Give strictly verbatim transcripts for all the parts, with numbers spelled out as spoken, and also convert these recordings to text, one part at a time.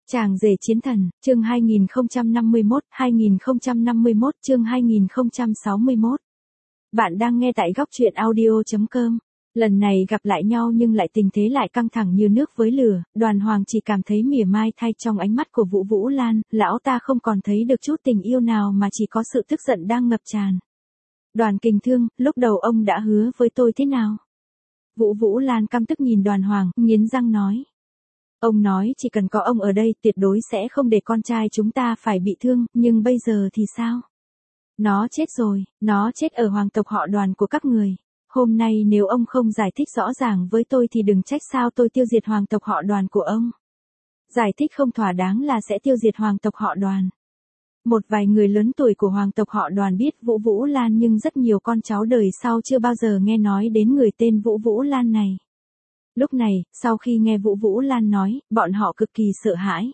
Chàng rể chiến thần, chương hai nghìn không trăm năm mươi mốt, hai nghìn không trăm năm mươi mốt, chương hai nghìn không trăm sáu mươi mốt. Bạn đang nghe tại góc truyện audio chấm com. Lần này gặp lại nhau nhưng lại tình thế lại căng thẳng như nước với lửa, Đoàn Hoàng chỉ cảm thấy mỉa mai thay trong ánh mắt của Vũ Vũ Lan, lão ta không còn thấy được chút tình yêu nào mà chỉ có sự tức giận đang ngập tràn. Đoàn Kình Thương, lúc đầu ông đã hứa với tôi thế nào? Vũ Vũ Lan căm tức nhìn Đoàn Hoàng, nghiến răng nói. Ông nói chỉ cần có ông ở đây tuyệt đối sẽ không để con trai chúng ta phải bị thương, nhưng bây giờ thì sao? Nó chết rồi, nó chết ở hoàng tộc họ Đoàn của các người. Hôm nay nếu ông không giải thích rõ ràng với tôi thì đừng trách sao tôi tiêu diệt hoàng tộc họ Đoàn của ông. Giải thích không thỏa đáng là sẽ tiêu diệt hoàng tộc họ Đoàn. Một vài người lớn tuổi của hoàng tộc họ Đoàn biết Vũ Vũ Lan nhưng rất nhiều con cháu đời sau chưa bao giờ nghe nói đến người tên Vũ Vũ Lan này. Lúc này, sau khi nghe Vũ Vũ Lan nói, bọn họ cực kỳ sợ hãi.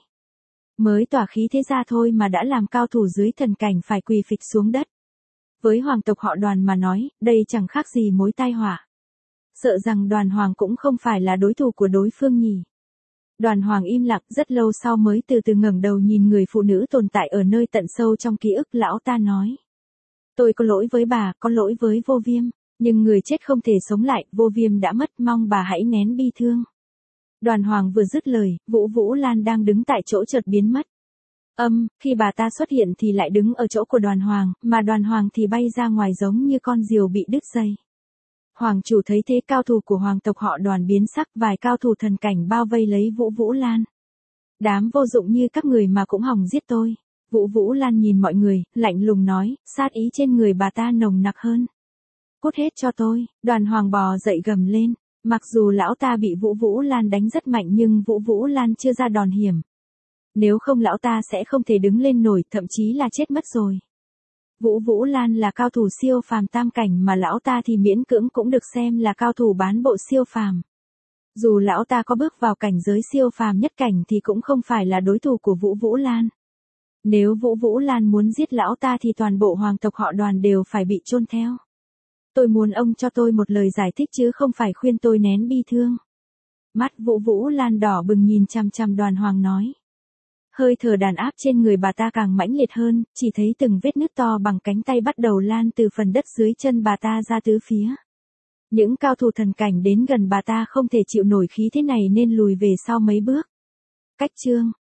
Mới tỏa khí thế ra thôi mà đã làm cao thủ dưới thần cảnh phải quỳ phịch xuống đất. Với hoàng tộc họ Đoàn mà nói, đây chẳng khác gì mối tai họa. Sợ rằng Đoàn Hoàng cũng không phải là đối thủ của đối phương nhỉ. Đoàn Hoàng im lặng rất lâu sau mới từ từ ngẩng đầu nhìn người phụ nữ tồn tại ở nơi tận sâu trong ký ức lão ta nói. Tôi có lỗi với bà, có lỗi với Vô Viêm. Nhưng người chết không thể sống lại, Vô Viêm đã mất, mong bà hãy nén bi thương. Đoàn Hoàng vừa dứt lời, Vũ Vũ Lan đang đứng tại chỗ chợt biến mất. Âm, khi bà ta xuất hiện thì lại đứng ở chỗ của Đoàn Hoàng, mà Đoàn Hoàng thì bay ra ngoài giống như con diều bị đứt dây. Hoàng chủ thấy thế cao thủ của hoàng tộc họ Đoàn biến sắc, vài cao thủ thần cảnh bao vây lấy Vũ Vũ Lan. Đám vô dụng như các người mà cũng hòng giết tôi. Vũ Vũ Lan nhìn mọi người, lạnh lùng nói, sát ý trên người bà ta nồng nặc hơn. Cút hết cho tôi, Đoàn Hoàng bò dậy gầm lên, mặc dù lão ta bị Vũ Vũ Lan đánh rất mạnh nhưng Vũ Vũ Lan chưa ra đòn hiểm. Nếu không lão ta sẽ không thể đứng lên nổi, thậm chí là chết mất rồi. Vũ Vũ Lan là cao thủ siêu phàm tam cảnh mà lão ta thì miễn cưỡng cũng được xem là cao thủ bán bộ siêu phàm. Dù lão ta có bước vào cảnh giới siêu phàm nhất cảnh thì cũng không phải là đối thủ của Vũ Vũ Lan. Nếu Vũ Vũ Lan muốn giết lão ta thì toàn bộ hoàng tộc họ Đoàn đều phải bị chôn theo. Tôi muốn ông cho tôi một lời giải thích chứ không phải khuyên tôi nén bi thương. Mắt Vũ Vũ Lan đỏ bừng nhìn chằm chằm Đoàn Hoàng nói. Hơi thở đàn áp trên người bà ta càng mãnh liệt hơn, chỉ thấy từng vết nứt to bằng cánh tay bắt đầu lan từ phần đất dưới chân bà ta ra tứ phía. Những cao thủ thần cảnh đến gần bà ta không thể chịu nổi khí thế này nên lùi về sau mấy bước. Cách chương,